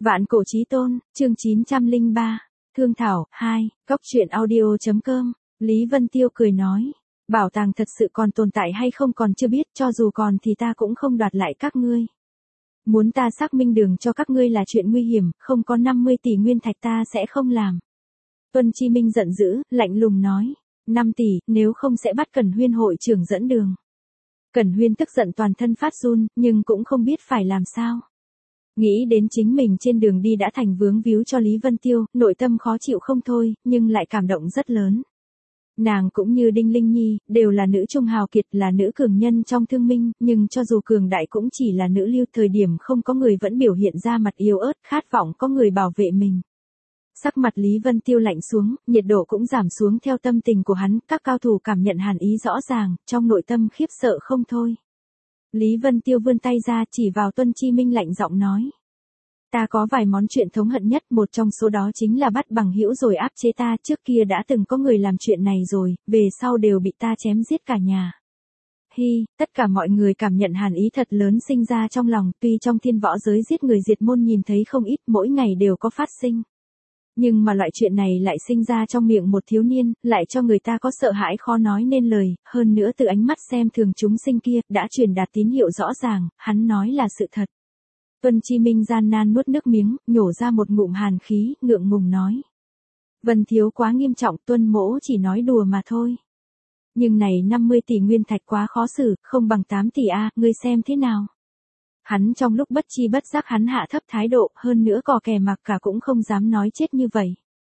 Vạn cổ chí tôn, chương 903, Thương Thảo, 2, Cóc truyện audio.com, Lý Vân Tiêu cười nói, bảo tàng thật sự còn tồn tại hay không còn chưa biết, cho dù còn thì ta cũng không đoạt lại các ngươi. Muốn ta xác minh đường cho các ngươi là chuyện nguy hiểm, không có 50 tỷ nguyên thạch ta sẽ không làm. Tuân Chi Minh giận dữ, lạnh lùng nói, 5 tỷ, nếu không sẽ bắt Cẩn Huyên hội trưởng dẫn đường. Cẩn Huyên tức giận toàn thân phát run, nhưng cũng không biết phải làm sao. Nghĩ đến chính mình trên đường đi đã thành vướng víu cho Lý Vân Tiêu, nội tâm khó chịu không thôi, nhưng lại cảm động rất lớn. Nàng cũng như Đinh Linh Nhi, đều là nữ trung hào kiệt, là nữ cường nhân trong thương minh, nhưng cho dù cường đại cũng chỉ là nữ lưu, thời điểm không có người vẫn biểu hiện ra mặt yếu ớt, khát vọng có người bảo vệ mình. Sắc mặt Lý Vân Tiêu lạnh xuống, nhiệt độ cũng giảm xuống theo tâm tình của hắn, các cao thủ cảm nhận hàn ý rõ ràng, trong nội tâm khiếp sợ không thôi. Lý Vân Tiêu vươn tay ra chỉ vào Tuân Chi Minh lạnh giọng nói. Ta có vài món chuyện thống hận nhất, một trong số đó chính là bắt bằng hữu rồi áp chế ta, trước kia đã từng có người làm chuyện này rồi, về sau đều bị ta chém giết cả nhà. Hi, tất cả mọi người cảm nhận hàn ý thật lớn sinh ra trong lòng, tuy trong thiên võ giới giết người diệt môn nhìn thấy không ít, mỗi ngày đều có phát sinh. Nhưng mà loại chuyện này lại sinh ra trong miệng một thiếu niên, lại cho người ta có sợ hãi khó nói nên lời, hơn nữa từ ánh mắt xem thường chúng sinh kia, đã truyền đạt tín hiệu rõ ràng, hắn nói là sự thật. Tuân Chi Minh gian nan nuốt nước miếng, nhổ ra một ngụm hàn khí, ngượng ngùng nói. Vân thiếu quá nghiêm trọng, Tuân mỗ chỉ nói đùa mà thôi. Nhưng này 50 tỷ nguyên thạch quá khó xử, không bằng 8 tỷ a, ngươi xem thế nào. Hắn trong lúc bất chi bất giác hắn hạ thấp thái độ, hơn nữa cò kè mặc cả cũng không dám nói chết như vậy.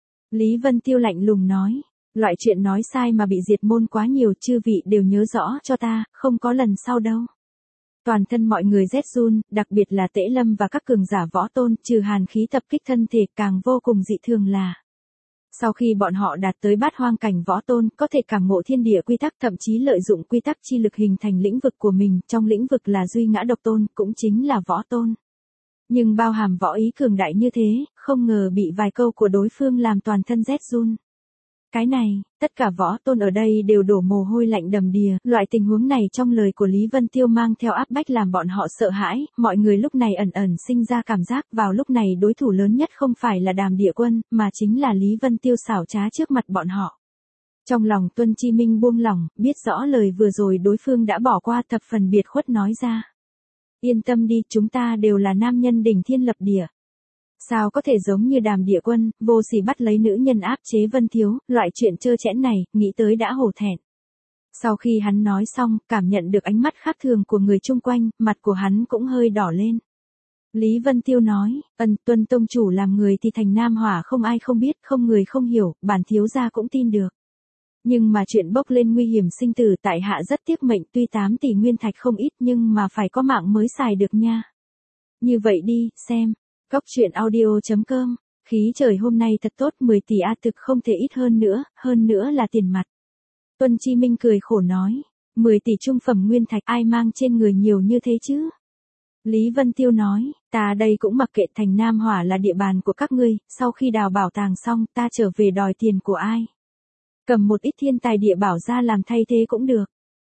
Lý Vân Tiêu lạnh lùng nói, loại chuyện nói sai mà bị diệt môn quá nhiều, chư vị đều nhớ rõ cho ta, không có lần sau đâu. Toàn thân mọi người rét run, đặc biệt là Tễ Lâm và các cường giả võ tôn, trừ hàn khí tập kích thân thể, càng vô cùng dị thường là. Sau khi bọn họ đạt tới bát hoang cảnh võ tôn, có thể cảm ngộ thiên địa quy tắc, thậm chí lợi dụng quy tắc chi lực hình thành lĩnh vực của mình, trong lĩnh vực là duy ngã độc tôn, cũng chính là võ tôn. Nhưng bao hàm võ ý cường đại như thế, không ngờ bị vài câu của đối phương làm toàn thân rét run. Cái này, tất cả võ tôn ở đây đều đổ mồ hôi lạnh đầm đìa, loại tình huống này trong lời của Lý Vân Tiêu mang theo áp bách làm bọn họ sợ hãi, mọi người lúc này ẩn ẩn sinh ra cảm giác vào lúc này đối thủ lớn nhất không phải là Đàm Địa Quân, mà chính là Lý Vân Tiêu xảo trá trước mặt bọn họ. Trong lòng Tuân Chi Minh buông lỏng, biết rõ lời vừa rồi đối phương đã bỏ qua, thập phần biệt khuất nói ra. Yên tâm đi, chúng ta đều là nam nhân đỉnh thiên lập địa. Sao có thể giống như Đàm Địa Quân, vô sỉ bắt lấy nữ nhân áp chế Vân thiếu, loại chuyện trơ trẽn này, nghĩ tới đã hổ thẹn. Sau khi hắn nói xong, cảm nhận được ánh mắt khác thường của người chung quanh, mặt của hắn cũng hơi đỏ lên. Lý Vân Tiêu nói, Tuân tông chủ làm người thì thành Nam Hỏa không ai không biết, không người không hiểu, bản thiếu gia cũng tin được. Nhưng mà chuyện bốc lên nguy hiểm sinh tử, tại hạ rất tiếc mệnh, tuy 8 tỷ nguyên thạch không ít nhưng mà phải có mạng mới xài được nha. Như vậy đi, xem. Cóc truyện audio.com, khí trời hôm nay thật tốt, 10 tỷ a thực không thể ít hơn nữa là tiền mặt. Tuân Chi Minh cười khổ nói, 10 tỷ trung phẩm nguyên thạch ai mang trên người nhiều như thế chứ? Lý Vân Tiêu nói, ta đây cũng mặc kệ, thành Nam Hỏa là địa bàn của các ngươi, sau khi đào bảo tàng xong ta trở về đòi tiền của ai? Cầm một ít thiên tài địa bảo ra làm thay thế cũng được.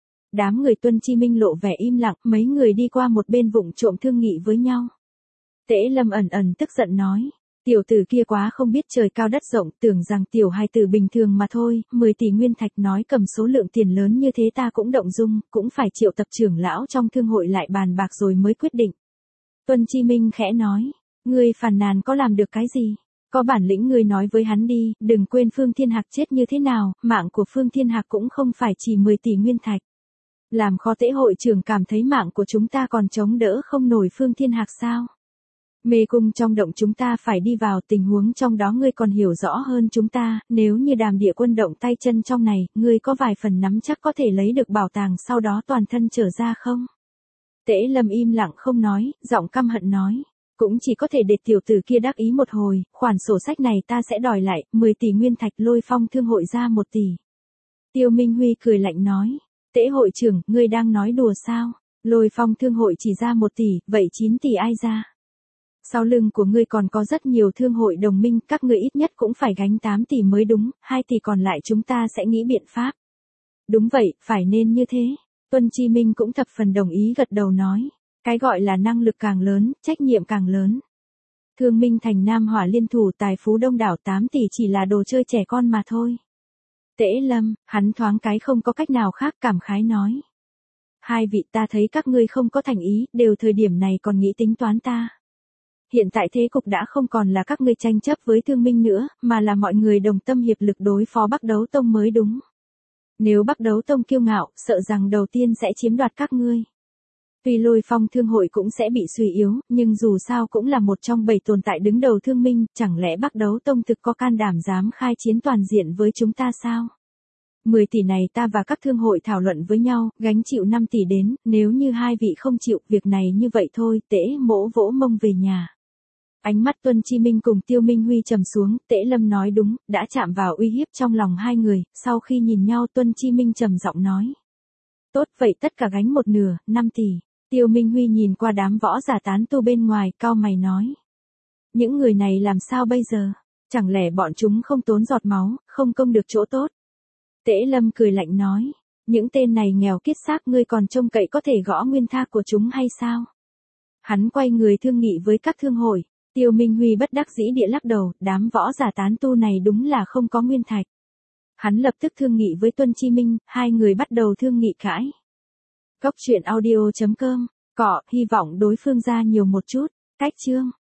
Đám người Tuân Chi Minh lộ vẻ im lặng, mấy người đi qua một bên vụng trộm thương nghị với nhau. Tễ Lâm ẩn tức giận nói, tiểu tử kia quá không biết trời cao đất rộng, tưởng rằng tiểu hài tử bình thường mà thôi, 10 tỷ nguyên thạch nói cầm số lượng tiền lớn như thế ta cũng động dung, cũng phải triệu tập trưởng lão trong thương hội lại bàn bạc rồi mới quyết định. Tuân Chi Minh khẽ nói, ngươi phàn nàn có làm được cái gì? Có bản lĩnh ngươi nói với hắn đi, đừng quên Phương Thiên Hạc chết như thế nào, mạng của Phương Thiên Hạc cũng không phải chỉ 10 tỷ nguyên thạch. Làm khó Tễ hội trưởng cảm thấy mạng của chúng ta còn chống đỡ không nổi Phương Thiên Hạc sao? Mê cung trong động chúng ta phải đi vào, tình huống trong đó ngươi còn hiểu rõ hơn chúng ta, nếu như Đàm Địa Quân động tay chân trong này, ngươi có vài phần nắm chắc có thể lấy được bảo tàng sau đó toàn thân trở ra không? Tễ Lâm im lặng không nói, giọng căm hận nói, cũng chỉ có thể để tiểu tử kia đắc ý một hồi, khoản sổ sách này ta sẽ đòi lại, 10 tỷ nguyên thạch, Lôi Phong thương hội ra 1 tỷ. Tiêu Minh Huy cười lạnh nói, Tễ hội trưởng, ngươi đang nói đùa sao? Lôi Phong thương hội chỉ ra 1 tỷ, vậy 9 tỷ ai ra? Sau lưng của ngươi còn có rất nhiều thương hội đồng minh, các ngươi ít nhất cũng phải gánh 8 tỷ mới đúng, 2 tỷ còn lại chúng ta sẽ nghĩ biện pháp. Đúng vậy, phải nên như thế. Tuân Chi Minh cũng thập phần đồng ý gật đầu nói. Cái gọi là năng lực càng lớn, trách nhiệm càng lớn. Thương Minh Thành Nam Hỏa liên thủ tài phú đông đảo 8 tỷ chỉ là đồ chơi trẻ con mà thôi. Tễ Lâm, hắn thoáng cái không có cách nào khác cảm khái nói. Hai vị ta thấy các ngươi không có thành ý, đều thời điểm này còn nghĩ tính toán ta. Hiện tại thế cục đã không còn là các ngươi tranh chấp với Thương Minh nữa, mà là mọi người đồng tâm hiệp lực đối phó Bắc Đấu Tông mới đúng. Nếu Bắc Đấu Tông kiêu ngạo, sợ rằng đầu tiên sẽ chiếm đoạt các ngươi. Tuy Lôi Phong Thương hội cũng sẽ bị suy yếu, nhưng dù sao cũng là một trong 7 tồn tại đứng đầu Thương Minh, chẳng lẽ Bắc Đấu Tông thực có can đảm dám khai chiến toàn diện với chúng ta sao? 10 tỷ này ta và các thương hội thảo luận với nhau, gánh chịu 5 tỷ đến, nếu như hai vị không chịu, việc này như vậy thôi, Tễ Mỗ vỗ mông về nhà. Ánh mắt Tuân Chi Minh cùng Tiêu Minh Huy trầm xuống, Tễ Lâm nói đúng, đã chạm vào uy hiếp trong lòng hai người, sau khi nhìn nhau Tuân Chi Minh trầm giọng nói. Tốt vậy tất cả gánh một nửa, 5 tỷ. Tiêu Minh Huy nhìn qua đám võ giả tán tu bên ngoài, cau mày nói. Những người này làm sao bây giờ? Chẳng lẽ bọn chúng không tốn giọt máu, không công được chỗ tốt? Tễ Lâm cười lạnh nói. Những tên này nghèo kiết xác ngươi còn trông cậy có thể gõ nguyên thác của chúng hay sao? Hắn quay người thương nghị với các thương hội. Tiêu Minh Huy bất đắc dĩ địa lắc đầu, đám võ giả tán tu này đúng là không có nguyên thạch. Hắn lập tức thương nghị với Tuân Chi Minh, hai người bắt đầu thương nghị cãi. Góc truyện audio.com, cọ, hy vọng đối phương ra nhiều một chút, cách chương.